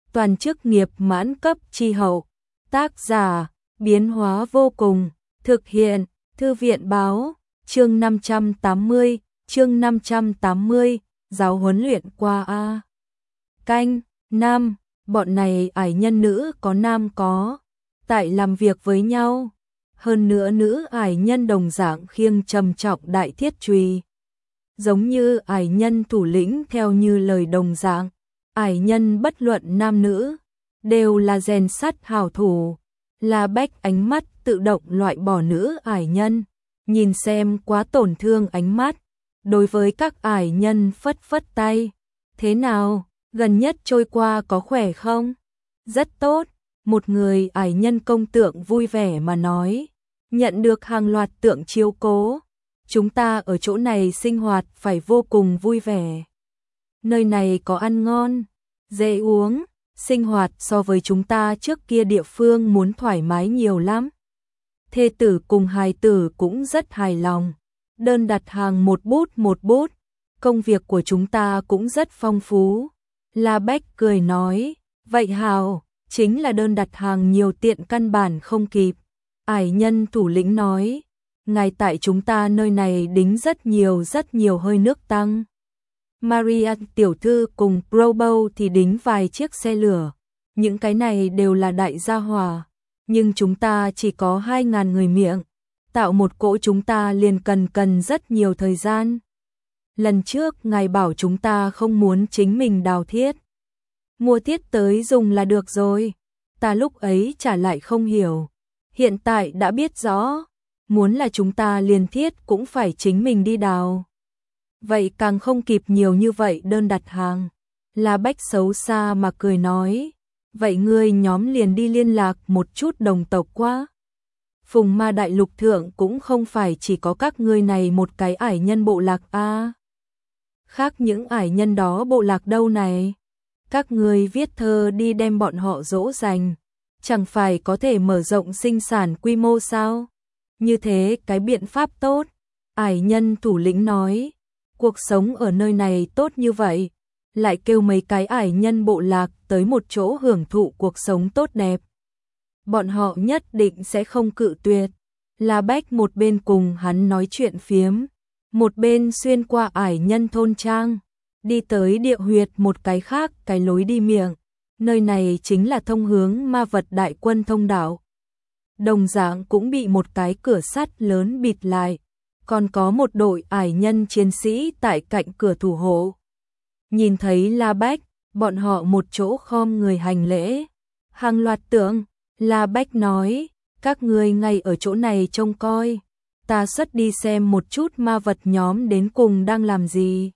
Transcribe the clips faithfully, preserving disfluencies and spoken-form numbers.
toàn chức nghiệp mãn cấp chi hậu. Tác giả, biến hóa vô cùng, thực hiện, Thư viện báo, chương năm trăm tám mươi, chương năm trăm tám mươi, giáo huấn luyện qua A. Canh, nam, bọn này ải nhân nữ có nam có, tại làm việc với nhau. Hơn nữa nữ ải nhân đồng dạng khiêng trầm trọng đại thiết chùy. Giống như ải nhân thủ lĩnh theo như lời đồng dạng, ải nhân bất luận nam nữ, đều là rèn sắt hảo thủ. La Bách ánh mắt tự động loại bỏ nữ ải nhân, nhìn xem quá tổn thương ánh mắt. Đối với các ải nhân phất phất tay. Thế nào, gần nhất trôi qua có khỏe không? Rất tốt, một người ải nhân công tượng vui vẻ mà nói. Nhận được hàng loạt tượng chiếu cố. Chúng ta ở chỗ này sinh hoạt phải vô cùng vui vẻ. Nơi này có ăn ngon, dễ uống, sinh hoạt so với chúng ta trước kia địa phương muốn thoải mái nhiều lắm. Thê tử cùng hài tử cũng rất hài lòng. Đơn đặt hàng một bút một bút, công việc của chúng ta cũng rất phong phú. La Bách cười nói, vậy hào, chính là đơn đặt hàng nhiều tiện căn bản không kịp. Ải nhân thủ lĩnh nói, ngài tại chúng ta nơi này đính rất nhiều rất nhiều hơi nước tăng. Maria tiểu thư cùng Probo thì đính vài chiếc xe lửa. Những cái này đều là đại gia hỏa, nhưng chúng ta chỉ có hai ngàn người miệng. Tạo một cỗ chúng ta liền cần cần rất nhiều thời gian. Lần trước ngài bảo chúng ta không muốn chính mình đào thiết. Mua thiết tới dùng là được rồi. Ta lúc ấy trả lại không hiểu. Hiện tại đã biết rõ. Muốn là chúng ta liền thiết cũng phải chính mình đi đào. Vậy càng không kịp nhiều như vậy đơn đặt hàng. La Bách xấu xa mà cười nói. Vậy ngươi nhóm liền đi liên lạc một chút đồng tộc quá. Phùng Ma Đại Lục thượng cũng không phải chỉ có các ngươi này một cái ải nhân bộ lạc a. À. Khác những ải nhân đó bộ lạc đâu này? Các ngươi viết thơ đi đem bọn họ dỗ dành, chẳng phải có thể mở rộng sinh sản quy mô sao? Như thế cái biện pháp tốt. Ải nhân thủ lĩnh nói, cuộc sống ở nơi này tốt như vậy, lại kêu mấy cái ải nhân bộ lạc tới một chỗ hưởng thụ cuộc sống tốt đẹp. Bọn họ nhất định sẽ không cự tuyệt. La Bách một bên cùng hắn nói chuyện phiếm, một bên xuyên qua ải nhân thôn trang, đi tới địa huyệt một cái khác cái lối đi miệng. Nơi này chính là thông hướng ma vật đại quân thông đạo. Đồng dạng cũng bị một cái cửa sắt lớn bịt lại, còn có một đội ải nhân chiến sĩ tại cạnh cửa thủ hộ. Nhìn thấy La Bách, bọn họ một chỗ khom người hành lễ. Hàng loạt tượng. La Bách nói, các ngươi ngay ở chỗ này trông coi, ta xuất đi xem một chút ma vật nhóm đến cùng đang làm gì.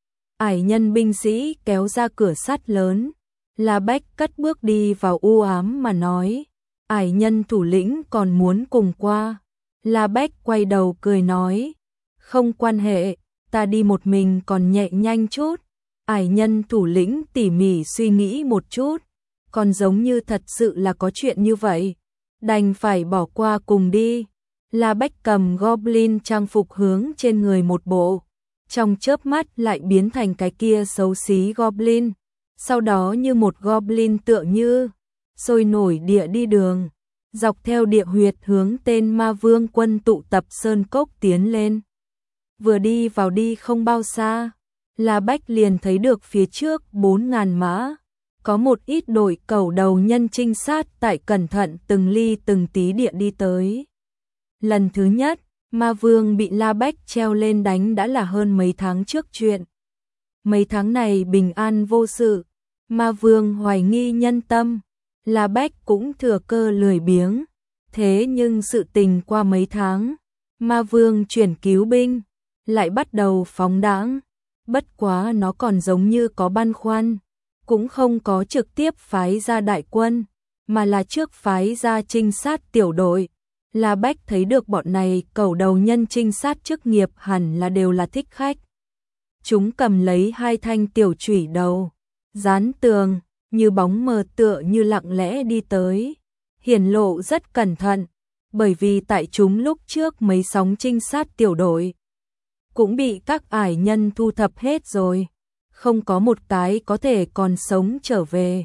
Ải nhân binh sĩ kéo ra cửa sắt lớn, La Bách cất bước đi vào u ám mà nói, ải nhân thủ lĩnh còn muốn cùng qua. La Bách quay đầu cười nói, không quan hệ, ta đi một mình còn nhẹ nhanh chút. Ải nhân thủ lĩnh tỉ mỉ suy nghĩ một chút. Còn giống như thật sự là có chuyện như vậy, đành phải bỏ qua cùng đi. La Bách cầm Goblin trang phục hướng trên người một bộ, trong chớp mắt lại biến thành cái kia xấu xí Goblin, sau đó như một Goblin tựa như sôi nổi địa đi đường, dọc theo địa huyệt hướng tên ma vương quân tụ tập sơn cốc tiến lên. Vừa đi vào đi không bao xa, La Bách liền thấy được phía trước bốn ngàn mã. Có một ít đội cẩu đầu nhân trinh sát tại cẩn thận từng ly từng tí địa đi tới. Lần thứ nhất, ma vương bị La Bách treo lên đánh đã là hơn mấy tháng trước chuyện. Mấy tháng này bình an vô sự, ma vương hoài nghi nhân tâm, La Bách cũng thừa cơ lười biếng. Thế nhưng sự tình qua mấy tháng, ma vương chuyển cứu binh, lại bắt đầu phóng đãng. Bất quá nó còn giống như có băn khoăn. Cũng không có trực tiếp phái ra đại quân, mà là trước phái ra trinh sát tiểu đội. La Bách thấy được bọn này cẩu đầu nhân trinh sát chức nghiệp hẳn là đều là thích khách. Chúng cầm lấy hai thanh tiểu chủy đầu, dán tường, như bóng mờ tựa như lặng lẽ đi tới. Hiển lộ rất cẩn thận, bởi vì tại chúng lúc trước mấy sóng trinh sát tiểu đội cũng bị các ải nhân thu thập hết rồi. Không có một cái có thể còn sống trở về.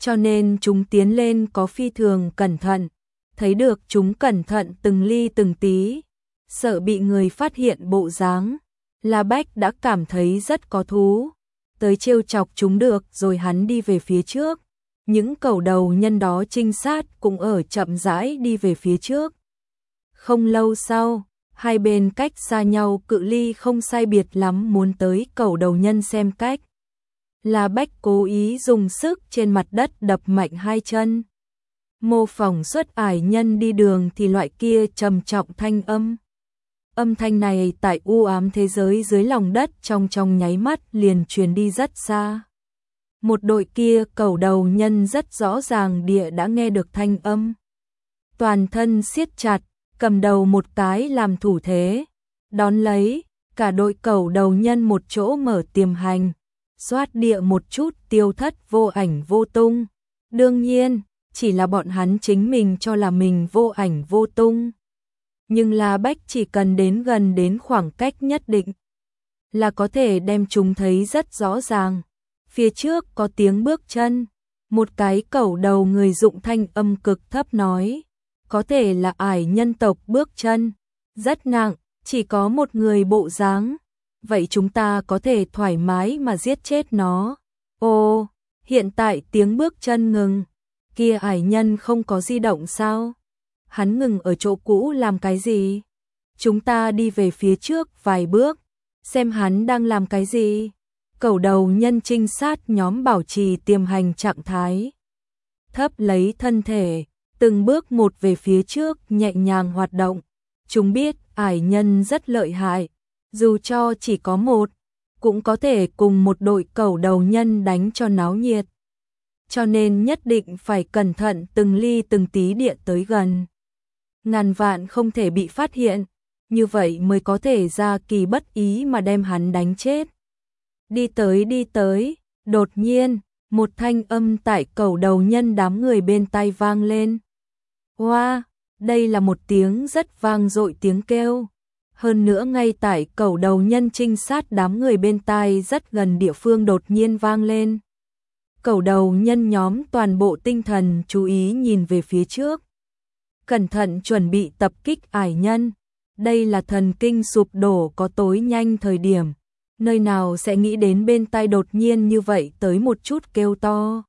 cho nên chúng tiến lên có phi thường cẩn thận, thấy được chúng cẩn thận từng ly từng tí, sợ bị người phát hiện bộ dáng. La Bách đã cảm thấy rất có thú, tới trêu chọc chúng được rồi hắn đi về phía trước. Những cẩu đầu nhân đó trinh sát cũng ở chậm rãi đi về phía trước. Không lâu sau, hai bên cách xa nhau cự ly không sai biệt lắm muốn tới cẩu đầu nhân xem cách. La Bách cố ý dùng sức trên mặt đất đập mạnh hai chân. Mô phỏng xuất ải nhân đi đường thì loại kia trầm trọng thanh âm. Âm thanh này tại u ám thế giới dưới lòng đất trong trong nháy mắt liền truyền đi rất xa. Một đội kia cẩu đầu nhân rất rõ ràng địa đã nghe được thanh âm. Toàn thân siết chặt, cầm đầu một cái làm thủ thế. Đón lấy, cả đội cẩu đầu nhân một chỗ mở tiềm hành. Xoát địa một chút tiêu thất vô ảnh vô tung. Đương nhiên, chỉ là bọn hắn chính mình cho là mình vô ảnh vô tung. Nhưng La Bách chỉ cần đến gần đến khoảng cách nhất định là có thể đem chúng thấy rất rõ ràng. Phía trước có tiếng bước chân, một cái cẩu đầu người dụng thanh âm cực thấp nói, có thể là ải nhân tộc bước chân, rất nặng, chỉ có một người bộ dáng, vậy chúng ta có thể thoải mái mà giết chết nó. Ồ, hiện tại tiếng bước chân ngừng, kia ải nhân không có di động sao? Hắn ngừng ở chỗ cũ làm cái gì? Chúng ta đi về phía trước vài bước, xem hắn đang làm cái gì. Cẩu đầu nhân trinh sát nhóm bảo trì tiềm hành trạng thái. Thấp lấy thân thể, từng bước một về phía trước nhẹ nhàng hoạt động. Chúng biết ải nhân rất lợi hại, dù cho chỉ có một, cũng có thể cùng một đội cẩu đầu nhân đánh cho náo nhiệt. Cho nên nhất định phải cẩn thận từng ly từng tí địa tới gần. Ngàn vạn không thể bị phát hiện, như vậy mới có thể ra kỳ bất ý mà đem hắn đánh chết. Đi tới đi tới, đột nhiên, một thanh âm tại cẩu đầu nhân đám người bên tai vang lên. Wow, đây là một tiếng rất vang dội tiếng kêu. Hơn nữa ngay tại cẩu đầu nhân trinh sát đám người bên tai rất gần địa phương đột nhiên vang lên. Cẩu đầu nhân nhóm toàn bộ tinh thần chú ý nhìn về phía trước. Cẩn thận chuẩn bị tập kích ải nhân. Đây là thần kinh sụp đổ có tối nhanh thời điểm. Nơi nào sẽ nghĩ đến bên tai đột nhiên như vậy tới một chút kêu to.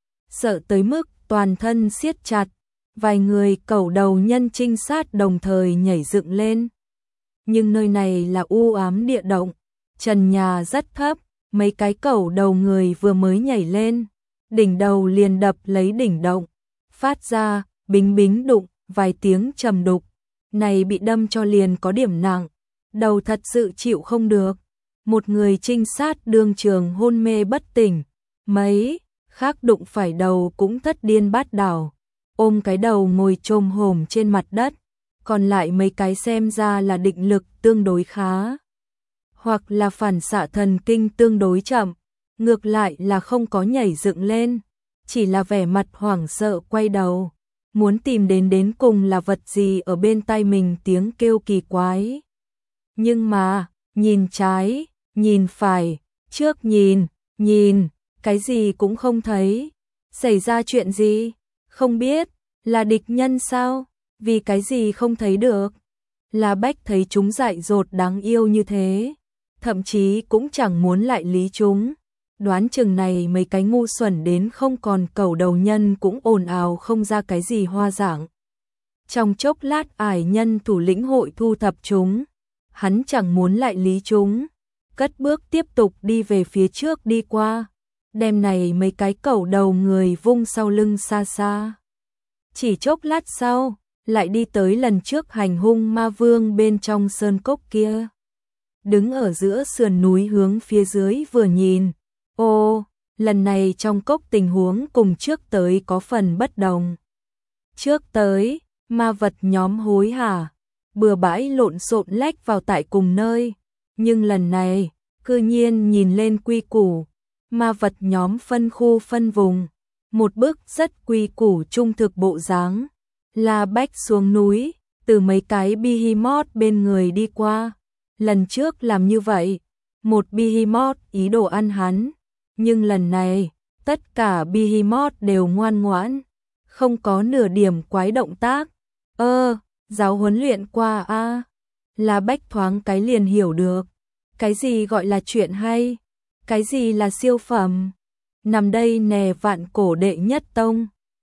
Sợ tới mức toàn thân siết chặt. Vài người cẩu đầu nhân trinh sát đồng thời nhảy dựng lên. Nhưng nơi này là u ám địa động. Trần nhà rất thấp. Mấy cái cẩu đầu người vừa mới nhảy lên. Đỉnh đầu liền đập lấy đỉnh động. Phát ra, bính bính đụng, vài tiếng trầm đục. Này bị đâm cho liền có điểm nặng. Đầu thật sự chịu không được. Một người trinh sát đương trường hôn mê bất tỉnh. Mấy khác đụng phải đầu cũng thất điên bát đảo. Ôm cái đầu ngồi chồm hổm trên mặt đất. Còn lại mấy cái xem ra là định lực tương đối khá. Hoặc là phản xạ thần kinh tương đối chậm. Ngược lại là không có nhảy dựng lên. Chỉ là vẻ mặt hoảng sợ quay đầu. Muốn tìm đến đến cùng là vật gì ở bên tai mình tiếng kêu kỳ quái. Nhưng mà, nhìn trái, nhìn phải, trước nhìn, nhìn, cái gì cũng không thấy. Xảy ra chuyện gì? Không biết, là địch nhân sao? Vì cái gì không thấy được? La Bách thấy chúng dại dột đáng yêu như thế. Thậm chí cũng chẳng muốn lại lý chúng. Đoán chừng này mấy cái ngu xuẩn đến không còn cẩu đầu nhân cũng ồn ào không ra cái gì hoa dạng. Trong chốc lát ải nhân thủ lĩnh hội thu thập chúng. Hắn chẳng muốn lại lý chúng. Cất bước tiếp tục đi về phía trước đi qua. Đem này mấy cái cẩu đầu người vung sau lưng xa xa. Chỉ chốc lát sau, lại đi tới lần trước hành hung ma vương bên trong sơn cốc kia. Đứng ở giữa sườn núi hướng phía dưới vừa nhìn. Ô, lần này trong cốc tình huống cùng trước tới có phần bất đồng. Trước tới, ma vật nhóm hối hả, bừa bãi lộn xộn lách vào tại cùng nơi. Nhưng lần này, cư nhiên nhìn lên quy củ, ma vật nhóm phân khu phân vùng. Một bức rất quy củ trung thực bộ dáng. La Bách xuống núi, từ mấy cái behemoth bên người đi qua. Lần trước làm như vậy, một behemoth ý đồ ăn hắn. Nhưng lần này, Tất cả Behemoth đều ngoan ngoãn, không có nửa điểm quái động tác. Ơ, giáo huấn luyện qua a à. Là Bách thoáng cái liền hiểu được. Cái gì gọi là chuyện hay? Cái gì là siêu phẩm? Nằm đây nè vạn cổ đệ nhất tông.